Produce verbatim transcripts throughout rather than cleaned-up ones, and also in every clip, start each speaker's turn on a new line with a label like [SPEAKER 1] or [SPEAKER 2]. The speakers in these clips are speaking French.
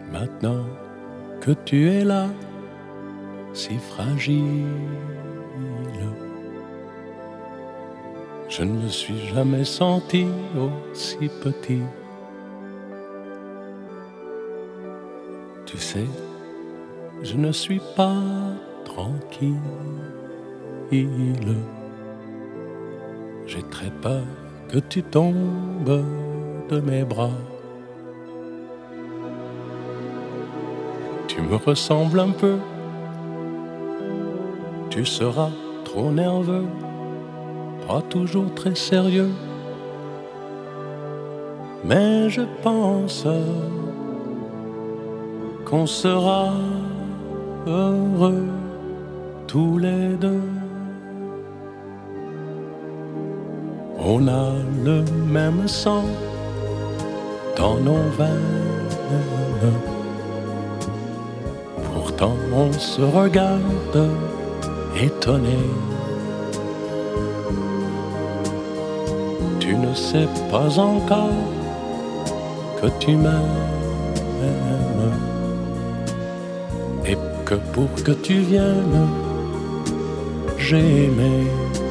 [SPEAKER 1] Maintenant que tu es là, si fragile, je ne me suis jamais senti aussi petit. Tu sais, je ne suis pas tranquille. J'ai très peur que tu tombes de mes bras. Tu me ressembles un peu. Tu seras trop nerveux, pas toujours très sérieux. Mais je pense qu'on sera heureux tous les deux. On a le même sang dans nos veines. Pourtant on se regarde étonné. Tu ne sais pas encore que tu m'aimes et que pour que tu viennes, j'ai aimé.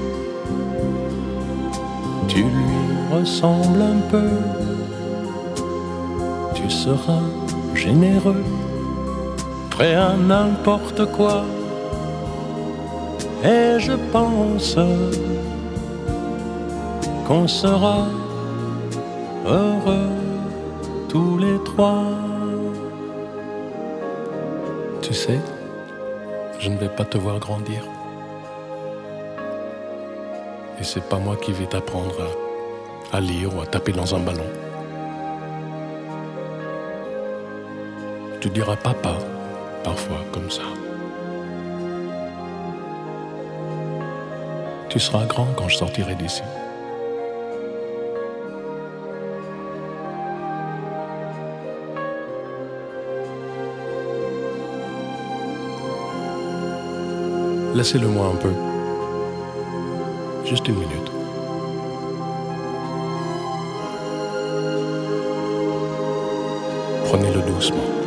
[SPEAKER 1] Tu lui ressembles un peu, tu seras généreux, prêt à n'importe quoi. Et je pense qu'on sera heureux tous les trois. Tu sais, je ne vais pas te voir grandir. Et c'est pas moi qui vais t'apprendre à, à lire ou à taper dans un ballon. Tu diras papa, parfois comme ça. Tu seras grand quand je sortirai d'ici. Laissez-le-moi un peu. Juste une minute. Prenez-le doucement.